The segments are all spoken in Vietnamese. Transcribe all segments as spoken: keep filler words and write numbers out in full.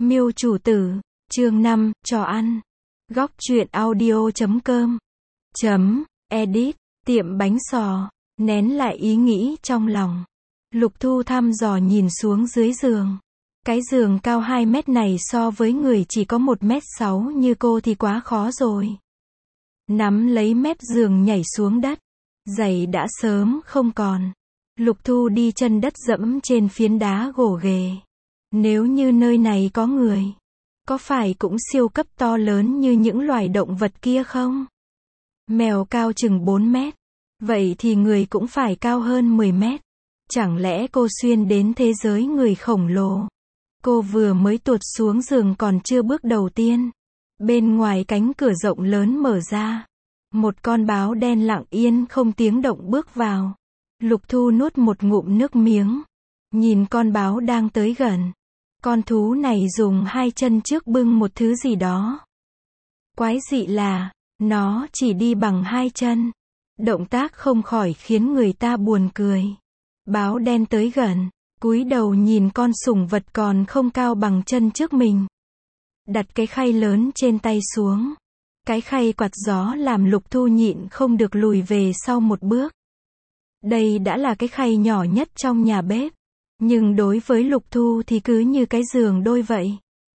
Miêu chủ tử, chương năm, trò ăn. Góc truyện audio chấm com. Chấm, edit, tiệm bánh sò, nén lại ý nghĩ trong lòng. Lục Thu thăm dò nhìn xuống dưới giường. Cái giường cao hai mét này so với người chỉ có một mét sáu như cô thì quá khó rồi. Nắm lấy mép giường nhảy xuống đất. Giày đã sớm không còn. Lục Thu đi chân đất dẫm trên phiến đá gồ ghề. Nếu như nơi này có người, có phải cũng siêu cấp to lớn như những loài động vật kia không? Mèo cao chừng bốn mét. Vậy thì người cũng phải cao hơn mười mét. Chẳng lẽ cô xuyên đến thế giới người khổng lồ? Cô vừa mới tuột xuống giường còn chưa bước đầu tiên. Bên ngoài cánh cửa rộng lớn mở ra. Một con báo đen lặng yên không tiếng động bước vào. Lục Thu nuốt một ngụm nước miếng. Nhìn con báo đang tới gần. Con thú này dùng hai chân trước bưng một thứ gì đó. Quái dị là, nó chỉ đi bằng hai chân. Động tác không khỏi khiến người ta buồn cười. Báo đen tới gần, cúi đầu nhìn con sủng vật còn không cao bằng chân trước mình. Đặt cái khay lớn trên tay xuống. Cái khay quạt gió làm Lục Thu nhịn không được lùi về sau một bước. Đây đã là cái khay nhỏ nhất trong nhà bếp. Nhưng đối với Lục Thu thì cứ như cái giường đôi vậy.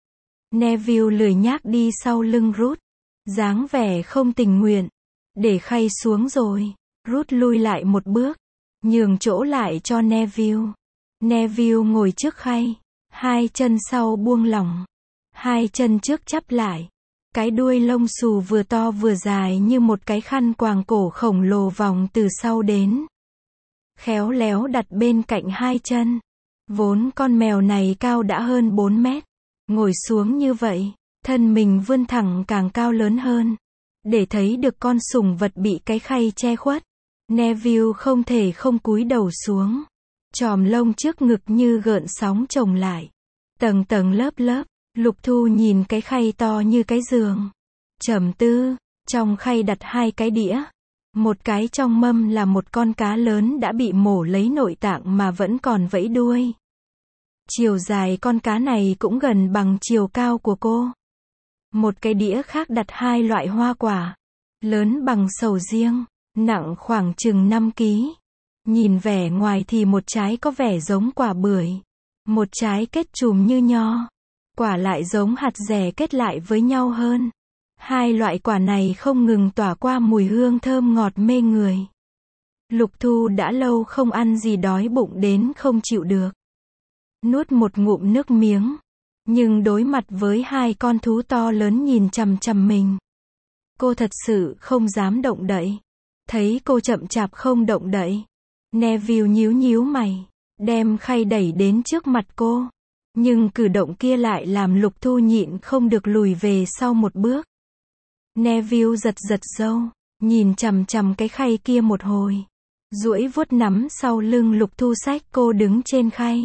Neville lười nhác đi sau lưng Ruth. Dáng vẻ không tình nguyện. Để khay xuống rồi. Ruth lui lại một bước. Nhường chỗ lại cho Neville. Neville ngồi trước khay. Hai chân sau buông lỏng. Hai chân trước chắp lại. Cái đuôi lông xù vừa to vừa dài như một cái khăn quàng cổ khổng lồ vòng từ sau đến. Khéo léo đặt bên cạnh hai chân. Vốn con mèo này cao đã hơn bốn mét. Ngồi xuống như vậy, thân mình vươn thẳng càng cao lớn hơn. Để thấy được con sủng vật bị cái khay che khuất. Neville không thể không cúi đầu xuống. Chòm lông trước ngực như gợn sóng chồng lại. Tầng tầng lớp lớp. Lục Thu nhìn cái khay to như cái giường. Trầm tư, trong khay đặt hai cái đĩa. Một cái trong mâm là một con cá lớn đã bị mổ lấy nội tạng mà vẫn còn vẫy đuôi. Chiều dài con cá này cũng gần bằng chiều cao của cô. Một cái đĩa khác đặt hai loại hoa quả. Lớn bằng sầu riêng, nặng khoảng chừng năm ki lô gam. Nhìn vẻ ngoài thì một trái có vẻ giống quả bưởi. Một trái kết chùm như nho. Quả lại giống hạt dẻ kết lại với nhau hơn. Hai loại quả này không ngừng tỏa qua mùi hương thơm ngọt mê người. Lục Thu đã lâu không ăn gì đói bụng đến không chịu được. Nuốt một ngụm nước miếng. Nhưng đối mặt với hai con thú to lớn nhìn chằm chằm mình. Cô thật sự không dám động đậy. Thấy cô chậm chạp không động đậy. Neville nhíu nhíu mày. Đem khay đẩy đến trước mặt cô. Nhưng cử động kia lại làm Lục Thu nhịn không được lùi về sau một bước. Neville giật giật râu. Nhìn chằm chằm cái khay kia một hồi. Duỗi vuốt nắm sau lưng Lục Thu xách cô đứng trên khay.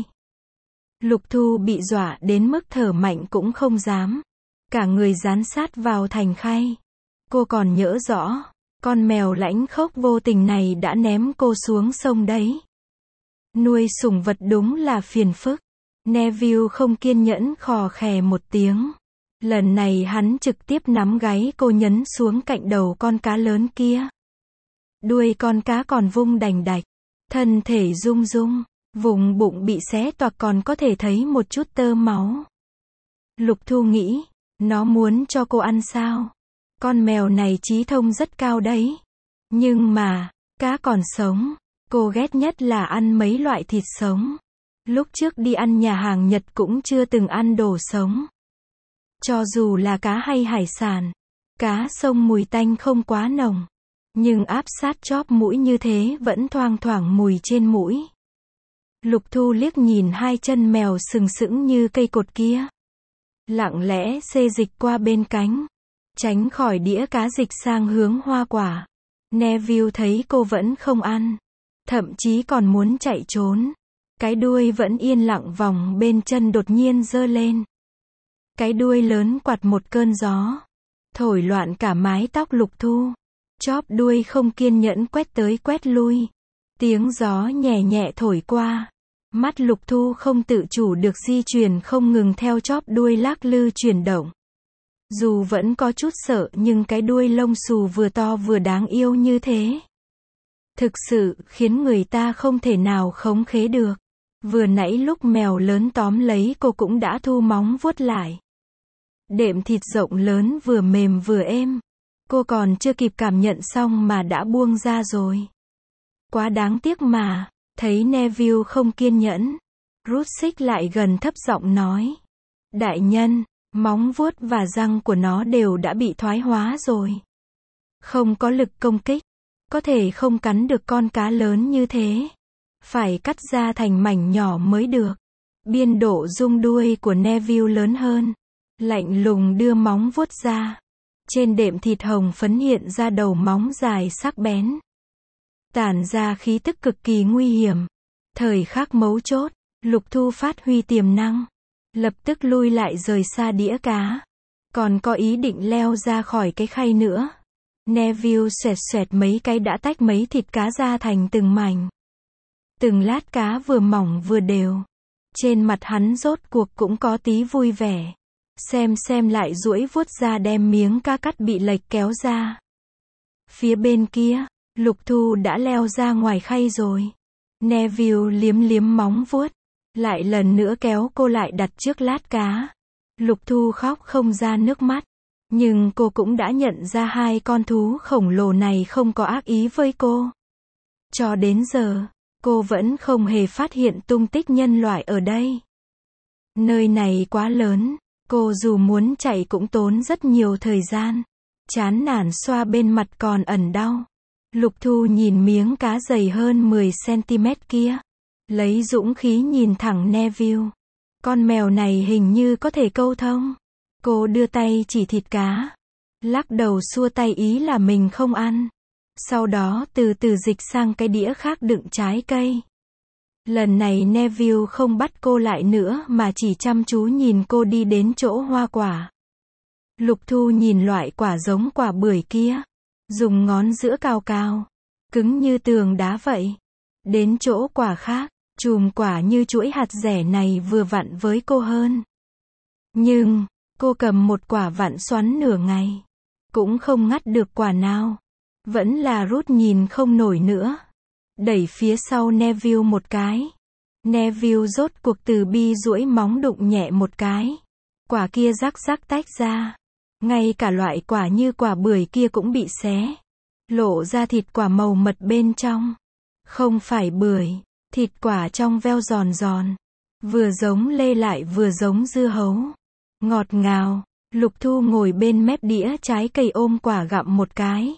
Lục Thu bị dọa đến mức thở mạnh cũng không dám. Cả người dán sát vào thành khay. Cô còn nhớ rõ. Con mèo lãnh khốc vô tình này đã ném cô xuống sông đấy. Nuôi sủng vật đúng là phiền phức. Neville không kiên nhẫn khò khè một tiếng. Lần này hắn trực tiếp nắm gáy cô nhấn xuống cạnh đầu con cá lớn kia. Đuôi con cá còn vung đành đạch. Thân thể rung rung. Vùng bụng bị xé toạc còn có thể thấy một chút tơ máu. Lục Thu nghĩ, nó muốn cho cô ăn sao? Con mèo này trí thông rất cao đấy. Nhưng mà, cá còn sống. Cô ghét nhất là ăn mấy loại thịt sống. Lúc trước đi ăn nhà hàng Nhật cũng chưa từng ăn đồ sống. Cho dù là cá hay hải sản, cá sông mùi tanh không quá nồng. Nhưng áp sát chóp mũi như thế vẫn thoang thoảng mùi trên mũi. Lục Thu liếc nhìn hai chân mèo sừng sững như cây cột kia. Lặng lẽ xê dịch qua bên cánh. Tránh khỏi đĩa cá dịch sang hướng hoa quả. Neville thấy cô vẫn không ăn. Thậm chí còn muốn chạy trốn. Cái đuôi vẫn yên lặng vòng bên chân đột nhiên giơ lên. Cái đuôi lớn quạt một cơn gió. Thổi loạn cả mái tóc Lục Thu. Chóp đuôi không kiên nhẫn quét tới quét lui. Tiếng gió nhẹ nhẹ thổi qua. Mắt Lục Thu không tự chủ được di chuyển không ngừng theo chóp đuôi lắc lư chuyển động. Dù vẫn có chút sợ nhưng cái đuôi lông xù vừa to vừa đáng yêu như thế, thực sự khiến người ta không thể nào khống chế được. Vừa nãy lúc mèo lớn tóm lấy cô cũng đã thu móng vuốt lại. Đệm thịt rộng lớn vừa mềm vừa êm. Cô còn chưa kịp cảm nhận xong mà đã buông ra rồi. Quá đáng tiếc mà. Thấy Neville không kiên nhẫn, rút xích lại gần thấp giọng nói. Đại nhân, móng vuốt và răng của nó đều đã bị thoái hóa rồi. Không có lực công kích. Có thể không cắn được con cá lớn như thế. Phải cắt ra thành mảnh nhỏ mới được. Biên độ rung đuôi của Neville lớn hơn. Lạnh lùng đưa móng vuốt ra. Trên đệm thịt hồng phấn hiện ra đầu móng dài sắc bén. Tản ra khí tức cực kỳ nguy hiểm. Thời khắc mấu chốt, Lục Thu phát huy tiềm năng. Lập tức lui lại rời xa đĩa cá. Còn có ý định leo ra khỏi cái khay nữa. Neville xoẹt xoẹt mấy cái đã tách mấy thịt cá ra thành từng mảnh. Từng lát cá vừa mỏng vừa đều. Trên mặt hắn rốt cuộc cũng có tí vui vẻ. Xem xem lại duỗi vuốt ra đem miếng cá cắt bị lệch kéo ra. Phía bên kia, Lục Thu đã leo ra ngoài khay rồi. Neville liếm liếm móng vuốt. Lại lần nữa kéo cô lại đặt trước lát cá. Lục Thu khóc không ra nước mắt. Nhưng cô cũng đã nhận ra hai con thú khổng lồ này không có ác ý với cô. Cho đến giờ, cô vẫn không hề phát hiện tung tích nhân loại ở đây. Nơi này quá lớn, cô dù muốn chạy cũng tốn rất nhiều thời gian. Chán nản xoa bên mặt còn ẩn đau. Lục Thu nhìn miếng cá dày hơn mười xăng-ti-mét kia. Lấy dũng khí nhìn thẳng Neville. Con mèo này hình như có thể câu thông. Cô đưa tay chỉ thịt cá. Lắc đầu xua tay ý là mình không ăn. Sau đó từ từ dịch sang cái đĩa khác đựng trái cây. Lần này Neville không bắt cô lại nữa mà chỉ chăm chú nhìn cô đi đến chỗ hoa quả. Lục Thu nhìn loại quả giống quả bưởi kia. Dùng ngón giữa cào cào. Cứng như tường đá vậy. Đến chỗ quả khác, chùm quả như chuỗi hạt dẻ này vừa vặn với cô hơn. Nhưng, cô cầm một quả vặn xoắn nửa ngày. Cũng không ngắt được quả nào. Vẫn là rút nhìn không nổi nữa. Đẩy phía sau Neville một cái. Neville rốt cuộc từ bi duỗi móng đụng nhẹ một cái. Quả kia rắc rắc tách ra. Ngay cả loại quả như quả bưởi kia cũng bị xé. Lộ ra thịt quả màu mật bên trong. Không phải bưởi, thịt quả trong veo giòn giòn. Vừa giống lê lại vừa giống dưa hấu. Ngọt ngào. Lục Thu ngồi bên mép đĩa trái cây ôm quả gặm một cái.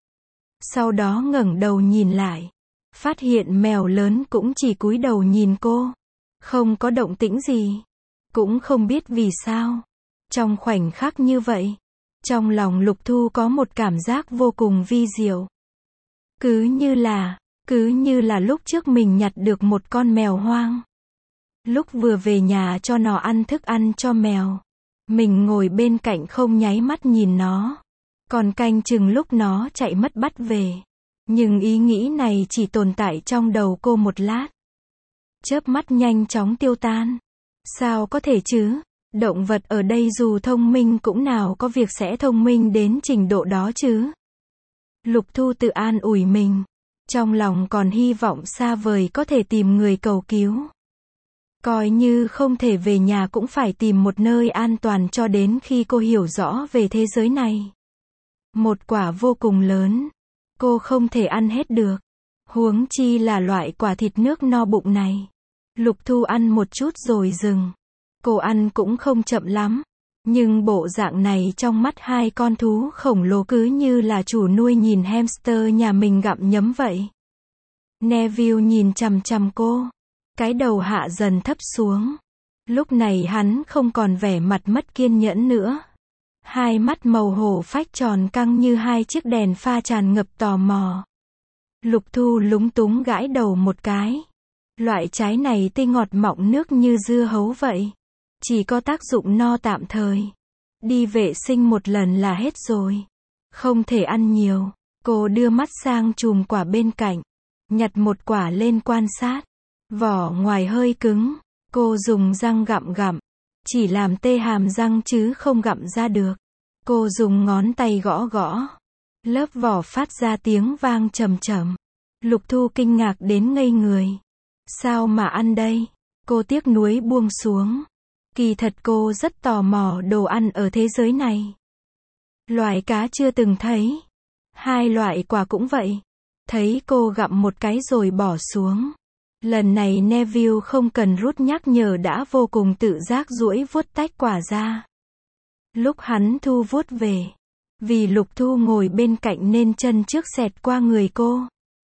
Sau đó ngẩng đầu nhìn lại. Phát hiện mèo lớn cũng chỉ cúi đầu nhìn cô. Không có động tĩnh gì. Cũng không biết vì sao. Trong khoảnh khắc như vậy, trong lòng Lục Thu có một cảm giác vô cùng vi diệu. Cứ như là, cứ như là lúc trước mình nhặt được một con mèo hoang. Lúc vừa về nhà cho nó ăn thức ăn cho mèo. Mình ngồi bên cạnh không nháy mắt nhìn nó. Còn canh chừng lúc nó chạy mất bắt về. Nhưng ý nghĩ này chỉ tồn tại trong đầu cô một lát. Chớp mắt nhanh chóng tiêu tan. Sao có thể chứ? Động vật ở đây dù thông minh cũng nào có việc sẽ thông minh đến trình độ đó chứ. Lục Thu tự an ủi mình. Trong lòng còn hy vọng xa vời có thể tìm người cầu cứu. Coi như không thể về nhà cũng phải tìm một nơi an toàn cho đến khi cô hiểu rõ về thế giới này. Một quả vô cùng lớn. Cô không thể ăn hết được. Huống chi là loại quả thịt nước no bụng này. Lục Thu ăn một chút rồi dừng. Cô ăn cũng không chậm lắm. Nhưng bộ dạng này trong mắt hai con thú khổng lồ cứ như là chủ nuôi nhìn hamster nhà mình gặm nhấm vậy. Neville nhìn chằm chằm cô. Cái đầu hạ dần thấp xuống. Lúc này hắn không còn vẻ mặt mất kiên nhẫn nữa. Hai mắt màu hổ phách tròn căng như hai chiếc đèn pha tràn ngập tò mò. Lục Thu lúng túng gãi đầu một cái. Loại trái này tươi ngọt mọng nước như dưa hấu vậy. Chỉ có tác dụng no tạm thời. Đi vệ sinh một lần là hết rồi. Không thể ăn nhiều. Cô đưa mắt sang chùm quả bên cạnh. Nhặt một quả lên quan sát. Vỏ ngoài hơi cứng, cô dùng răng gặm gặm, chỉ làm tê hàm răng chứ không gặm ra được. Cô dùng ngón tay gõ gõ, lớp vỏ phát ra tiếng vang trầm trầm. Lục Thu kinh ngạc đến ngây người. Sao mà ăn đây? Cô tiếc nuối buông xuống. Kỳ thật cô rất tò mò đồ ăn ở thế giới này. Loại cá chưa từng thấy. Hai loại quả cũng vậy. Thấy cô gặm một cái rồi bỏ xuống. Lần này Neville không cần rút nhắc nhở đã vô cùng tự giác duỗi vuốt tách quả ra. Lúc hắn thu vuốt về, vì Lục Thu ngồi bên cạnh nên chân trước xẹt qua người cô.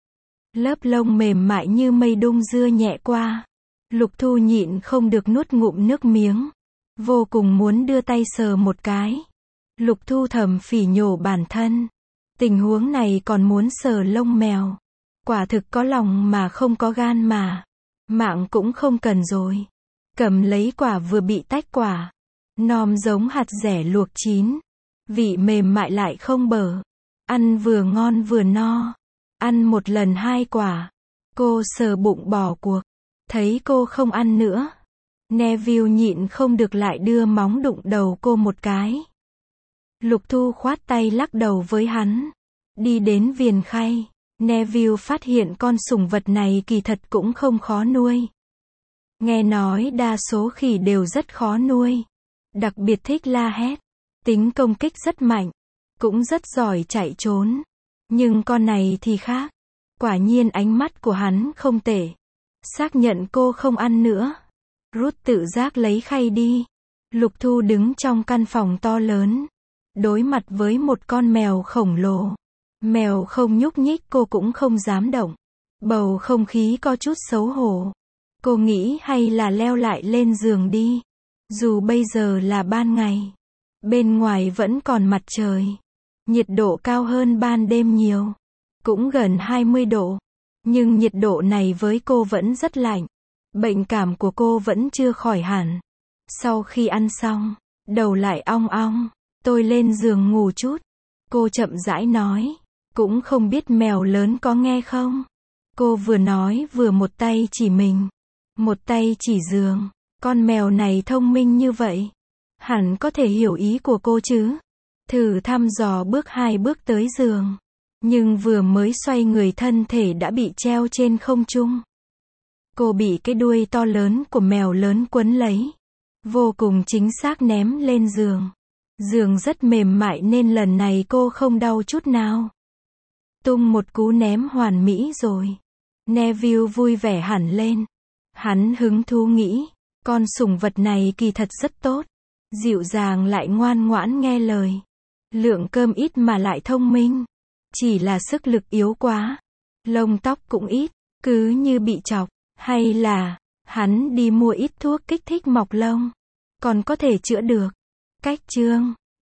Lớp lông mềm mại như mây đung dưa nhẹ qua. Lục Thu nhịn không được nuốt ngụm nước miếng. Vô cùng muốn đưa tay sờ một cái. Lục Thu thầm phỉ nhổ bản thân. Tình huống này còn muốn sờ lông mèo. Quả thực có lòng mà không có gan mà. Mạng cũng không cần rồi. Cầm lấy quả vừa bị tách quả. Nom giống hạt dẻ luộc chín. Vị mềm mại lại không bở. Ăn vừa ngon vừa no. Ăn một lần hai quả. Cô sờ bụng bỏ cuộc. Thấy cô không ăn nữa. Neville nhịn không được lại đưa móng đụng đầu cô một cái. Lục Thu khoát tay lắc đầu với hắn. Đi đến viền khay. Neville phát hiện con sủng vật này kỳ thật cũng không khó nuôi. Nghe nói đa số khỉ đều rất khó nuôi. Đặc biệt thích la hét. Tính công kích rất mạnh. Cũng rất giỏi chạy trốn. Nhưng con này thì khác. Quả nhiên ánh mắt của hắn không tệ. Xác nhận cô không ăn nữa. Rút tự giác lấy khay đi. Lục Thu đứng trong căn phòng to lớn. Đối mặt với một con mèo khổng lồ. Mèo không nhúc nhích cô cũng không dám động. Bầu không khí có chút xấu hổ. Cô nghĩ hay là leo lại lên giường đi. Dù bây giờ là ban ngày. Bên ngoài vẫn còn mặt trời. Nhiệt độ cao hơn ban đêm nhiều. Cũng gần hai mươi độ. Nhưng nhiệt độ này với cô vẫn rất lạnh. Bệnh cảm của cô vẫn chưa khỏi hẳn. Sau khi ăn xong, đầu lại ong ong. Tôi lên giường ngủ chút. Cô chậm rãi nói. Cũng không biết mèo lớn có nghe không? Cô vừa nói vừa một tay chỉ mình. Một tay chỉ giường. Con mèo này thông minh như vậy. Hẳn có thể hiểu ý của cô chứ. Thử thăm dò bước hai bước tới giường. Nhưng vừa mới xoay người thân thể đã bị treo trên không trung. Cô bị cái đuôi to lớn của mèo lớn quấn lấy. Vô cùng chính xác ném lên giường. Giường rất mềm mại nên lần này cô không đau chút nào. Tung một cú ném hoàn mỹ rồi. Neville vui vẻ hẳn lên. Hắn hứng thú nghĩ. Con sủng vật này kỳ thật rất tốt. Dịu dàng lại ngoan ngoãn nghe lời. Lượng cơm ít mà lại thông minh. Chỉ là sức lực yếu quá. Lông tóc cũng ít. Cứ như bị chọc. Hay là, hắn đi mua ít thuốc kích thích mọc lông. Còn có thể chữa được. Cách chương